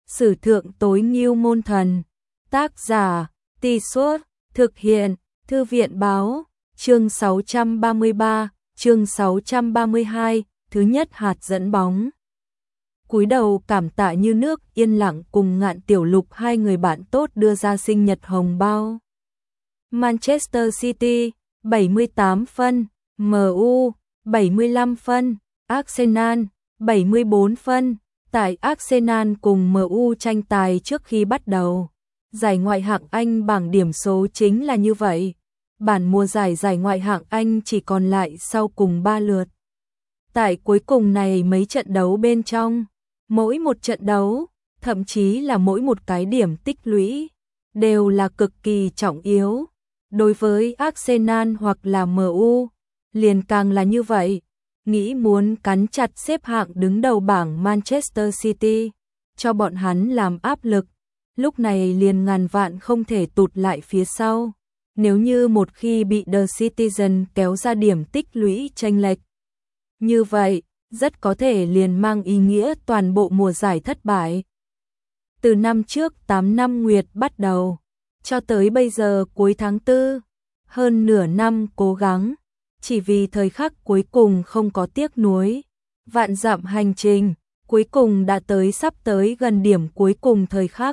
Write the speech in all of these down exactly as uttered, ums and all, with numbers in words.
Sử thượng tối ngưu môn thần. Tác giả, Tì Suốt, thực hiện, Thư viện báo, chương sáu trăm ba mươi ba, chương sáu trăm ba mươi hai, thứ nhất hạt dẫn bóng. Cúi đầu cảm tạ như nước, yên lặng cùng Ngạn Tiểu Lục, hai người bạn tốt đưa ra sinh nhật hồng bao. Manchester City, bảy mươi tám phân, em u, bảy mươi lăm phân, Arsenal, bảy mươi bốn phân. Tại Arsenal cùng em u tranh tài trước khi bắt đầu. Giải Ngoại hạng Anh bảng điểm số chính là như vậy. Bản mùa giải giải Ngoại hạng Anh chỉ còn lại sau cùng ba lượt. Tại cuối cùng này mấy trận đấu bên trong, mỗi một trận đấu, thậm chí là mỗi một cái điểm tích lũy, đều là cực kỳ trọng yếu. Đối với Arsenal hoặc là em u, liền càng là như vậy. Nghĩ muốn cắn chặt xếp hạng đứng đầu bảng Manchester City, cho bọn hắn làm áp lực, lúc này liền ngàn vạn không thể tụt lại phía sau. Nếu như một khi bị The Citizen kéo ra điểm tích lũy chênh lệch, như vậy, rất có thể liền mang ý nghĩa toàn bộ mùa giải thất bại. Từ năm trước tám năm nguyệt bắt đầu, cho tới bây giờ cuối tháng tư, hơn nửa năm cố gắng, chỉ vì thời khắc cuối cùng không có tiếc nuối. Vạn dặm hành trình, cuối cùng đã tới sắp tới gần điểm cuối cùng thời khắc.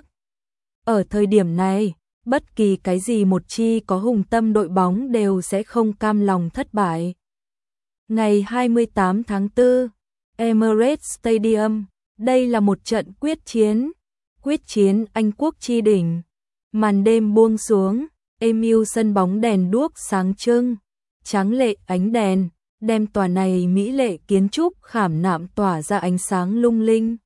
Ở thời điểm này, bất kỳ cái gì một chi có hùng tâm đội bóng đều sẽ không cam lòng thất bại. Ngày hai mươi tám tháng tư, Emirates Stadium, đây là một trận quyết chiến, quyết chiến Anh quốc chi đỉnh. Màn đêm buông xuống, êm sân bóng đèn đuốc sáng trưng, tráng lệ ánh đèn, đem tòa này mỹ lệ kiến trúc khảm nạm tỏa ra ánh sáng lung linh.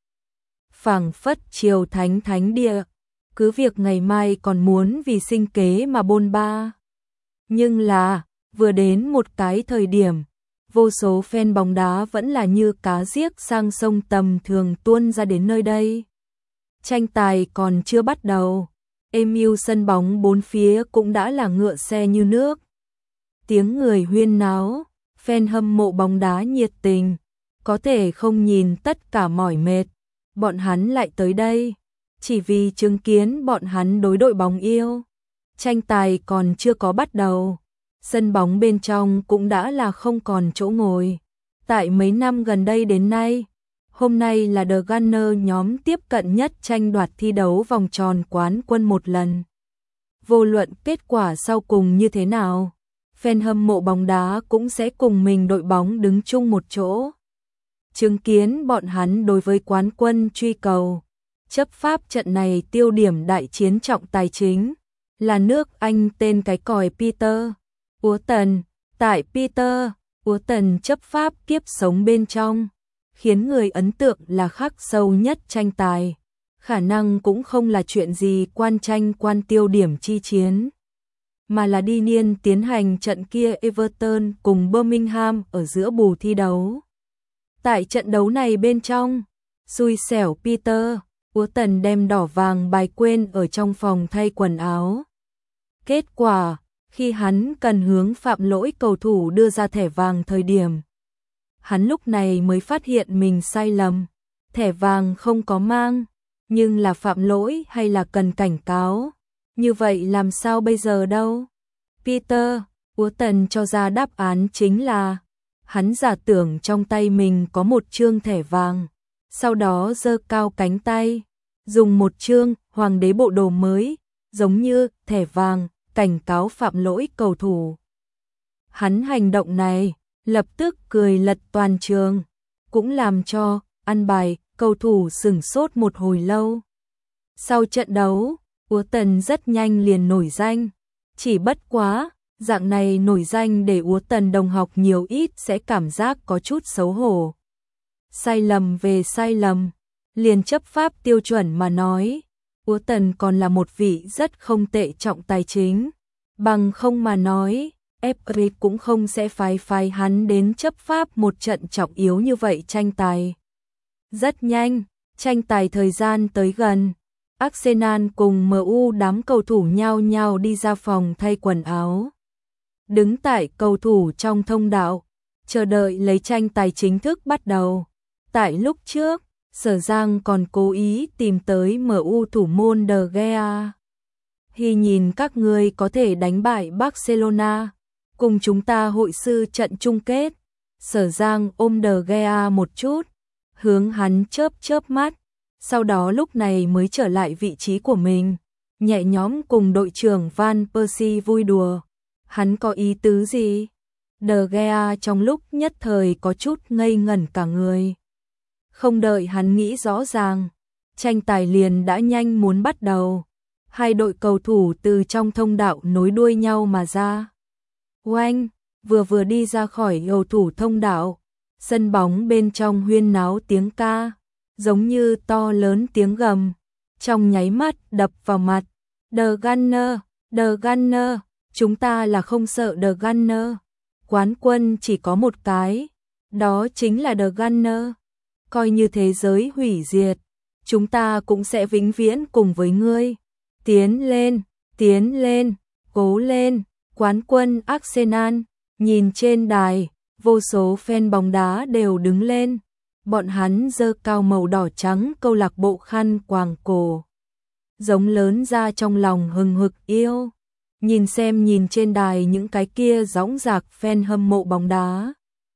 Phảng phất triều thánh thánh địa, cứ việc ngày mai còn muốn vì sinh kế mà bôn ba. Nhưng là, vừa đến một cái thời điểm, vô số fan bóng đá vẫn là như cá giếc sang sông tầm thường tuôn ra đến nơi đây. Tranh tài còn chưa bắt đầu, êm sân bóng bốn phía cũng đã là ngựa xe như nước. Tiếng người huyên náo, fan hâm mộ bóng đá nhiệt tình, có thể không nhìn tất cả mỏi mệt, bọn hắn lại tới đây, chỉ vì chứng kiến bọn hắn đối đội bóng yêu. Tranh tài còn chưa có bắt đầu, sân bóng bên trong cũng đã là không còn chỗ ngồi. Tại mấy năm gần đây đến nay, hôm nay là The Gunner nhóm tiếp cận nhất tranh đoạt thi đấu vòng tròn quán quân một lần. Vô luận kết quả sau cùng như thế nào, fan hâm mộ bóng đá cũng sẽ cùng mình đội bóng đứng chung một chỗ. Chứng kiến bọn hắn đối với quán quân truy cầu, chấp pháp trận này tiêu điểm đại chiến trọng tài chính, là nước Anh tên cái còi Peter Shilton. Tại Peter Shilton chấp pháp kiếp sống bên trong, khiến người ấn tượng là khắc sâu nhất tranh tài, khả năng cũng không là chuyện gì quan tranh quan tiêu điểm chi chiến, mà là đi niên tiến hành trận kia Everton cùng Birmingham ở giữa bù thi đấu. Tại trận đấu này bên trong, xui xẻo Peter Shilton đem đỏ vàng bài quên ở trong phòng thay quần áo. Kết quả, khi hắn cần hướng phạm lỗi cầu thủ đưa ra thẻ vàng thời điểm, hắn lúc này mới phát hiện mình sai lầm. Thẻ vàng không có mang, nhưng là phạm lỗi hay là cần cảnh cáo. Như vậy làm sao bây giờ đâu? Peter Shilton cho ra đáp án chính là, hắn giả tưởng trong tay mình có một chương thẻ vàng, sau đó giơ cao cánh tay, dùng một chương hoàng đế bộ đồ mới, giống như thẻ vàng, cảnh cáo phạm lỗi cầu thủ. Hắn hành động này, lập tức cười lật toàn trường, cũng làm cho ăn bài cầu thủ sửng sốt một hồi lâu. Sau trận đấu, Shilton rất nhanh liền nổi danh, chỉ bất quá, dạng này nổi danh để Shilton đồng học nhiều ít sẽ cảm giác có chút xấu hổ. Sai lầm về sai lầm, liền chấp pháp tiêu chuẩn mà nói, Shilton còn là một vị rất không tệ trọng tài chính, bằng không mà nói, ép rờ cũng không sẽ phái phái hắn đến chấp pháp một trận trọng yếu như vậy tranh tài. Rất nhanh, tranh tài thời gian tới gần, Arsenal cùng em u đám cầu thủ nhao nhao đi ra phòng thay quần áo. Đứng tại cầu thủ trong thông đạo, chờ đợi lấy tranh tài chính thức bắt đầu. Tại lúc trước, Sở Giang còn cố ý tìm tới em u thủ môn De Gea. Hy nhìn các ngươi có thể đánh bại Barcelona, cùng chúng ta hội sư trận chung kết. Sở Giang ôm De Gea một chút, hướng hắn chớp chớp mắt, sau đó lúc này mới trở lại vị trí của mình, nhẹ nhõm cùng đội trưởng Van Persie vui đùa. Hắn có ý tứ gì? De Gea trong lúc nhất thời có chút ngây ngẩn cả người. Không đợi hắn nghĩ rõ ràng, tranh tài liền đã nhanh muốn bắt đầu. Hai đội cầu thủ từ trong thông đạo nối đuôi nhau mà ra. Oanh, vừa vừa đi ra khỏi cầu thủ thông đạo, sân bóng bên trong huyên náo tiếng ca, giống như to lớn tiếng gầm, trong nháy mắt đập vào mặt. The Gunner, The Gunner, chúng ta là không sợ The Gunner. Quán quân chỉ có một cái, đó chính là The Gunner. Coi như thế giới hủy diệt, chúng ta cũng sẽ vĩnh viễn cùng với ngươi. Tiến lên, tiến lên, cố lên, quán quân Arsenal. Nhìn trên đài, vô số fan bóng đá đều đứng lên. Bọn hắn giơ cao màu đỏ trắng câu lạc bộ khăn quàng cổ, giống lớn ra trong lòng hừng hực yêu. Nhìn xem nhìn trên đài những cái kia dõng dạc fan hâm mộ bóng đá.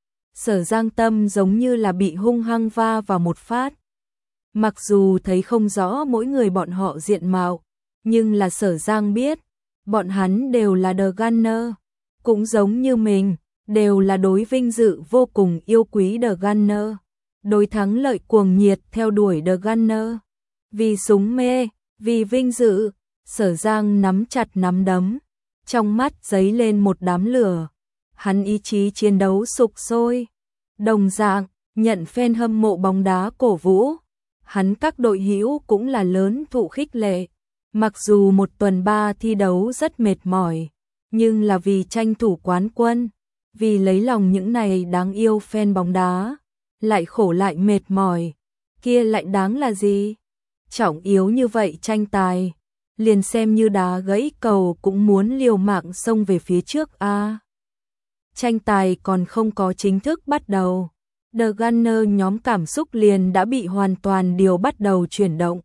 Sở Giang tâm giống như là bị hung hăng va vào một phát. Mặc dù thấy không rõ mỗi người bọn họ diện mạo, nhưng là Sở Giang biết, bọn hắn đều là The Gunner, cũng giống như mình, đều là đối vinh dự vô cùng yêu quý The Gunner, đối thắng lợi cuồng nhiệt theo đuổi The Gunner. Vì súng mê, vì vinh dự, Sở Giang nắm chặt nắm đấm, trong mắt giấy lên một đám lửa. Hắn ý chí chiến đấu sục sôi. Đồng dạng, nhận fan hâm mộ bóng đá cổ vũ, hắn các đội hữu cũng là lớn thụ khích lệ. Mặc dù một tuần ba thi đấu rất mệt mỏi, nhưng là vì tranh thủ quán quân, vì lấy lòng những này đáng yêu fan bóng đá, lại khổ lại mệt mỏi, kia lại đáng là gì? Trọng yếu như vậy tranh tài, liền xem như đá gãy cầu cũng muốn liều mạng xông về phía trước a. À, tranh tài còn không có chính thức bắt đầu, The Gunner nhóm cảm xúc liền đã bị hoàn toàn điều bắt đầu chuyển động.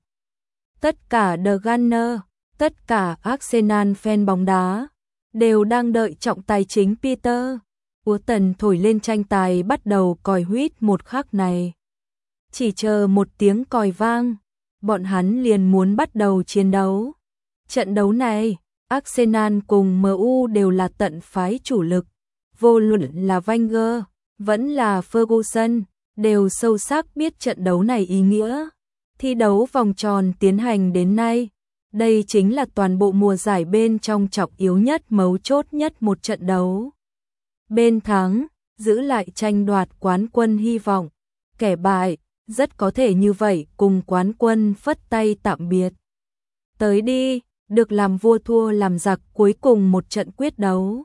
Tất cả The Gunner, tất cả Arsenal fan bóng đá đều đang đợi trọng tài chính Peter Urton thổi lên tranh tài bắt đầu còi huýt một khắc này. Chỉ chờ một tiếng còi vang, bọn hắn liền muốn bắt đầu chiến đấu. Trận đấu này, Arsenal cùng em u đều là tận phái chủ lực, vô luận là Wenger, vẫn là Ferguson, đều sâu sắc biết trận đấu này ý nghĩa. Thi đấu vòng tròn tiến hành đến nay, đây chính là toàn bộ mùa giải bên trong trọng yếu nhất mấu chốt nhất một trận đấu. Bên thắng, giữ lại tranh đoạt quán quân hy vọng, kẻ bại, rất có thể như vậy cùng quán quân phất tay tạm biệt. Tới đi, được làm vua thua làm giặc cuối cùng một trận quyết đấu.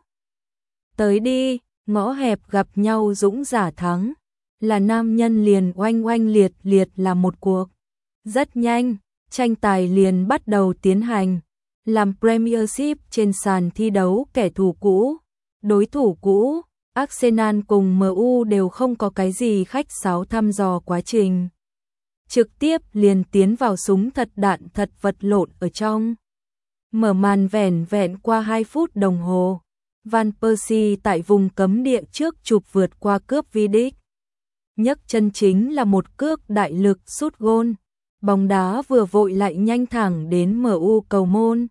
Tới đi, ngõ hẹp gặp nhau dũng giả thắng, là nam nhân liền oanh oanh liệt liệt là một cuộc. Rất nhanh, tranh tài liền bắt đầu tiến hành, làm Premiership trên sàn thi đấu kẻ thù cũ, đối thủ cũ, Arsenal cùng em u đều không có cái gì khách sáo thăm dò quá trình. Trực tiếp liền tiến vào súng thật đạn thật vật lộn ở trong. Mở màn vẻn vẹn qua hai phút đồng hồ, Van Persie tại vùng cấm địa trước chụp vượt qua cướp Vidic. Nhấc chân chính là một cước đại lực sút gôn. Bóng đá vừa vội lại nhanh thẳng đến em u cầu môn.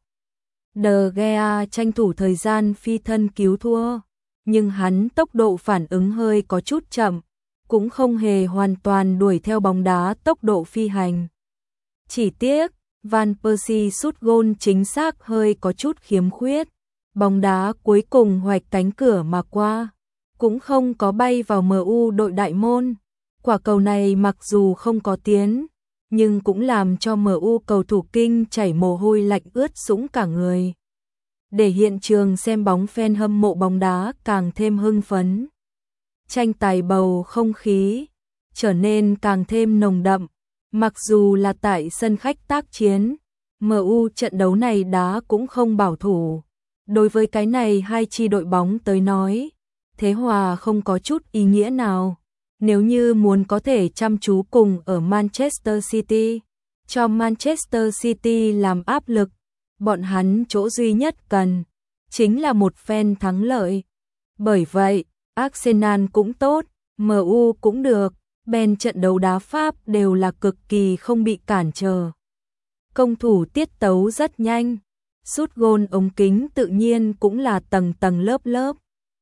De Gea tranh thủ thời gian phi thân cứu thua, nhưng hắn tốc độ phản ứng hơi có chút chậm, cũng không hề hoàn toàn đuổi theo bóng đá tốc độ phi hành. Chỉ tiếc, Van Persie sút gôn chính xác hơi có chút khiếm khuyết, bóng đá cuối cùng hoạch cánh cửa mà qua, cũng không có bay vào em u đội đại môn. Quả cầu này mặc dù không có tiến, nhưng cũng làm cho em u cầu thủ kinh chảy mồ hôi lạnh ướt sũng cả người. Để hiện trường xem bóng fan hâm mộ bóng đá càng thêm hưng phấn. Tranh tài bầu không khí trở nên càng thêm nồng đậm, mặc dù là tại sân khách tác chiến, em u trận đấu này đá cũng không bảo thủ. Đối với cái này hai chi đội bóng tới nói, thế hòa không có chút ý nghĩa nào. Nếu như muốn có thể chăm chú cùng ở Manchester City, cho Manchester City làm áp lực, bọn hắn chỗ duy nhất cần chính là một phen thắng lợi. Bởi vậy, Arsenal cũng tốt, em u cũng được, bên trận đấu đá Pháp đều là cực kỳ không bị cản trở. Công thủ tiết tấu rất nhanh, sút gôn ống kính tự nhiên cũng là tầng tầng lớp lớp.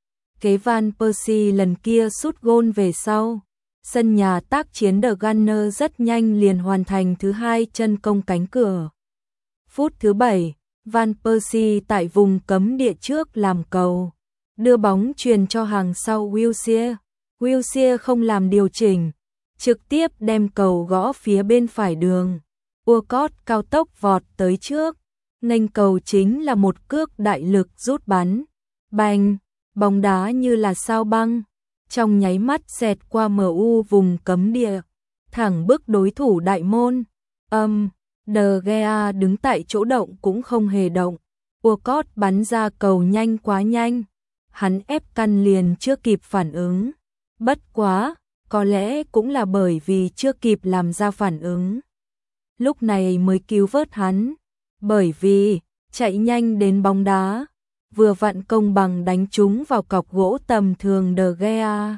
Kế Van Persie lần kia sút gôn về sau, sân nhà tác chiến The Gunners rất nhanh liền hoàn thành thứ hai chân công cánh cửa. Phút thứ bảy, Van Persie tại vùng cấm địa trước làm cầu, đưa bóng truyền cho hàng sau Wilshere. Wilshere không làm điều chỉnh, trực tiếp đem cầu gõ phía bên phải đường. Walcott cao tốc vọt tới trước, nghênh cầu chính là một cước đại lực rút bắn. Bành, bóng đá như là sao băng, trong nháy mắt xẹt qua em u vùng cấm địa, thẳng bức đối thủ đại môn. Âm, um, De Gea đứng tại chỗ động cũng không hề động. Walcott bắn ra cầu nhanh quá nhanh, hắn ép căn liền chưa kịp phản ứng. Bất quá, có lẽ cũng là bởi vì chưa kịp làm ra phản ứng, lúc này mới cứu vớt hắn, bởi vì chạy nhanh đến bóng đá, vừa vặn công bằng đánh trúng vào cọc gỗ tầm thường De Gea.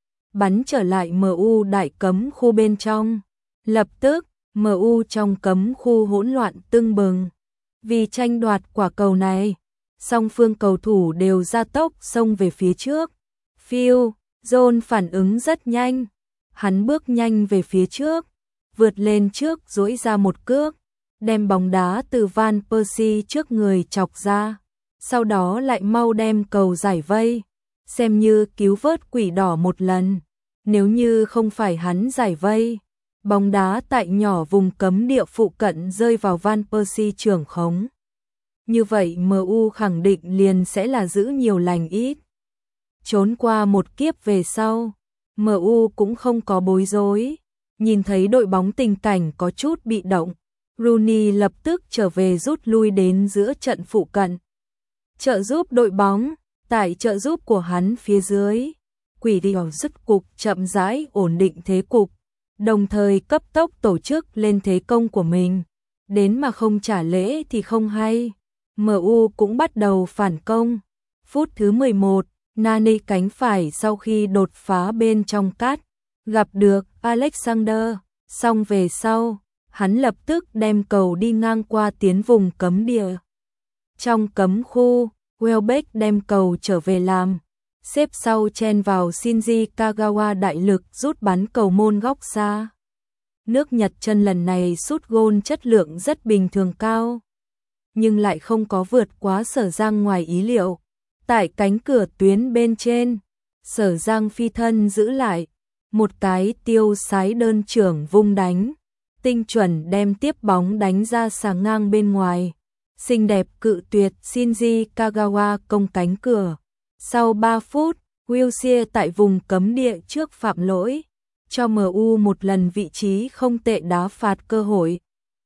Bắn trở lại em u đại cấm khu bên trong, lập tức em u trong cấm khu hỗn loạn tưng bừng. Vì tranh đoạt quả cầu này, song phương cầu thủ đều ra tốc xông về phía trước. Phil Jones phản ứng rất nhanh, hắn bước nhanh về phía trước, vượt lên trước duỗi ra một cước, đem bóng đá từ Van Persie trước người chọc ra, sau đó lại mau đem cầu giải vây, xem như cứu vớt quỷ đỏ một lần. Nếu như không phải hắn giải vây, bóng đá tại nhỏ vùng cấm địa phụ cận rơi vào Van Persie trưởng khống. Như vậy em u khẳng định liền sẽ là giữ nhiều lành ít. Trốn qua một kiếp về sau, em u cũng không có bối rối. Nhìn thấy đội bóng tình cảnh có chút bị động, Rooney lập tức trở về rút lui đến giữa trận phụ cận, trợ giúp đội bóng. Tại trợ giúp của hắn phía dưới, quỷ đỏ dứt cục chậm rãi ổn định thế cục, đồng thời cấp tốc tổ chức lên thế công của mình. Đến mà không trả lễ thì không hay, em u cũng bắt đầu phản công. Phút thứ mười một, Nani cánh phải sau khi đột phá bên trong cát, gặp được Alexander, xong về sau, hắn lập tức đem cầu đi ngang qua tiến vùng cấm địa. Trong cấm khu, Welbeck đem cầu trở về làm, xếp sau chen vào Shinji Kagawa đại lực rút bắn cầu môn góc xa. Nước Nhật chân lần này sút gôn chất lượng rất bình thường cao, nhưng lại không có vượt quá Sở Giang ngoài ý liệu. Tại cánh cửa tuyến bên trên, Sở Giang phi thân giữ lại, một cái tiêu sái đơn trưởng vung đánh, tinh chuẩn đem tiếp bóng đánh ra xà ngang bên ngoài. Xinh đẹp cự tuyệt Shinji Kagawa công cánh cửa. Sau ba phút, Wilshere tại vùng cấm địa trước phạm lỗi, cho em u một lần vị trí không tệ đá phạt cơ hội.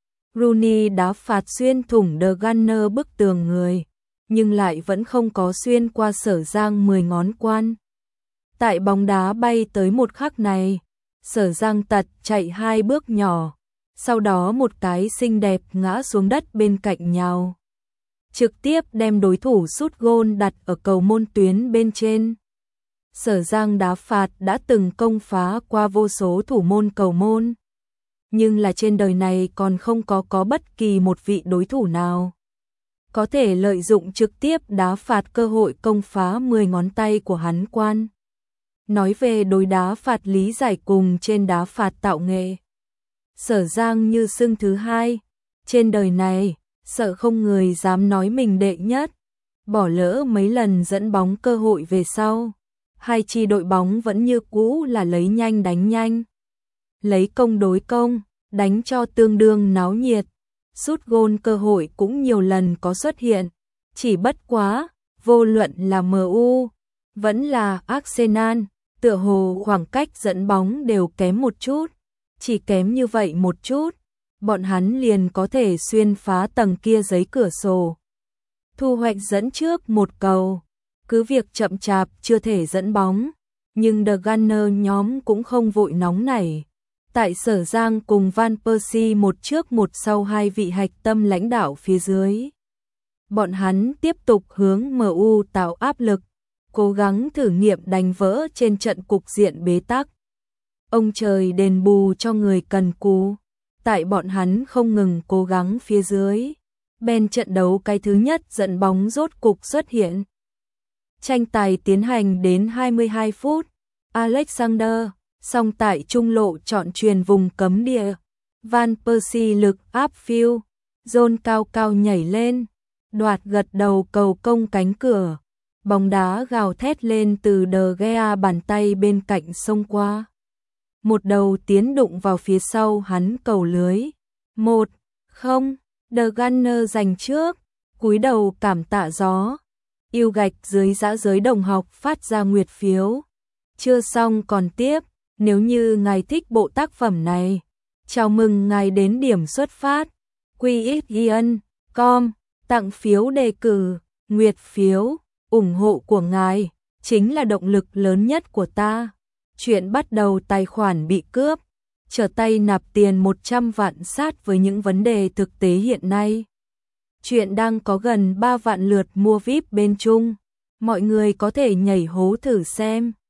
Rooney đá phạt xuyên thủng The Gunners bức tường người, nhưng lại vẫn không có xuyên qua Sở Giang mười ngón quan. Tại bóng đá bay tới một khắc này, Sở Giang tật chạy hai bước nhỏ, sau đó một cái xinh đẹp ngã xuống đất bên cạnh nhau, trực tiếp đem đối thủ sút gôn đặt ở cầu môn tuyến bên trên. Sở Giang đá phạt đã từng công phá qua vô số thủ môn cầu môn, nhưng là trên đời này còn không có có bất kỳ một vị đối thủ nào có thể lợi dụng trực tiếp đá phạt cơ hội công phá mười ngón tay của hắn quan. Nói về đối đá phạt lý giải cùng trên đá phạt tạo nghệ, Sở Giang như xưng thứ hai. Trên đời này, sợ không người dám nói mình đệ nhất. Bỏ lỡ mấy lần dẫn bóng cơ hội về sau, hai chi đội bóng vẫn như cũ là lấy nhanh đánh nhanh, lấy công đối công, đánh cho tương đương náo nhiệt. Sút gôn cơ hội cũng nhiều lần có xuất hiện, chỉ bất quá, vô luận là em u, vẫn là Arsenal, tựa hồ khoảng cách dẫn bóng đều kém một chút, chỉ kém như vậy một chút, bọn hắn liền có thể xuyên phá tầng kia giấy cửa sổ, thu hoạch dẫn trước một cầu. Cứ việc chậm chạp chưa thể dẫn bóng, nhưng The Gunner nhóm cũng không vội nóng nảy. Tại Sở Giang cùng Van Persie một trước một sau hai vị hạch tâm lãnh đạo phía dưới. Bọn hắn tiếp tục hướng em u tạo áp lực, cố gắng thử nghiệm đánh vỡ trên trận cục diện bế tắc. Ông trời đền bù cho người cần cù. Tại bọn hắn không ngừng cố gắng phía dưới, bên trận đấu cái thứ nhất dẫn bóng rốt cục xuất hiện. Tranh tài tiến hành đến hai mươi hai phút, Alexander song tại trung lộ chọn chuyền vùng cấm địa, Van Persie lực áp phiêu, John cao cao nhảy lên, đoạt gật đầu cầu công cánh cửa, bóng đá gào thét lên từ De Gea bàn tay bên cạnh xông qua. Một đầu tiến đụng vào phía sau hắn cầu lưới. Một, không, The Gunner giành trước, cúi đầu cảm tạ gió. Yêu gạch dưới dã giới đồng học phát ra nguyệt phiếu. Chưa xong còn tiếp, nếu như ngài thích bộ tác phẩm này, chào mừng ngài đến điểm xuất phát. quy ích ian chấm com, tặng phiếu đề cử, nguyệt phiếu, ủng hộ của ngài, chính là động lực lớn nhất của ta. Chuyện bắt đầu tài khoản bị cướp, trở tay nạp tiền một trăm vạn sát với những vấn đề thực tế hiện nay. Chuyện đang có gần ba vạn lượt mua vi ai pi bên Trung, mọi người có thể nhảy hố thử xem.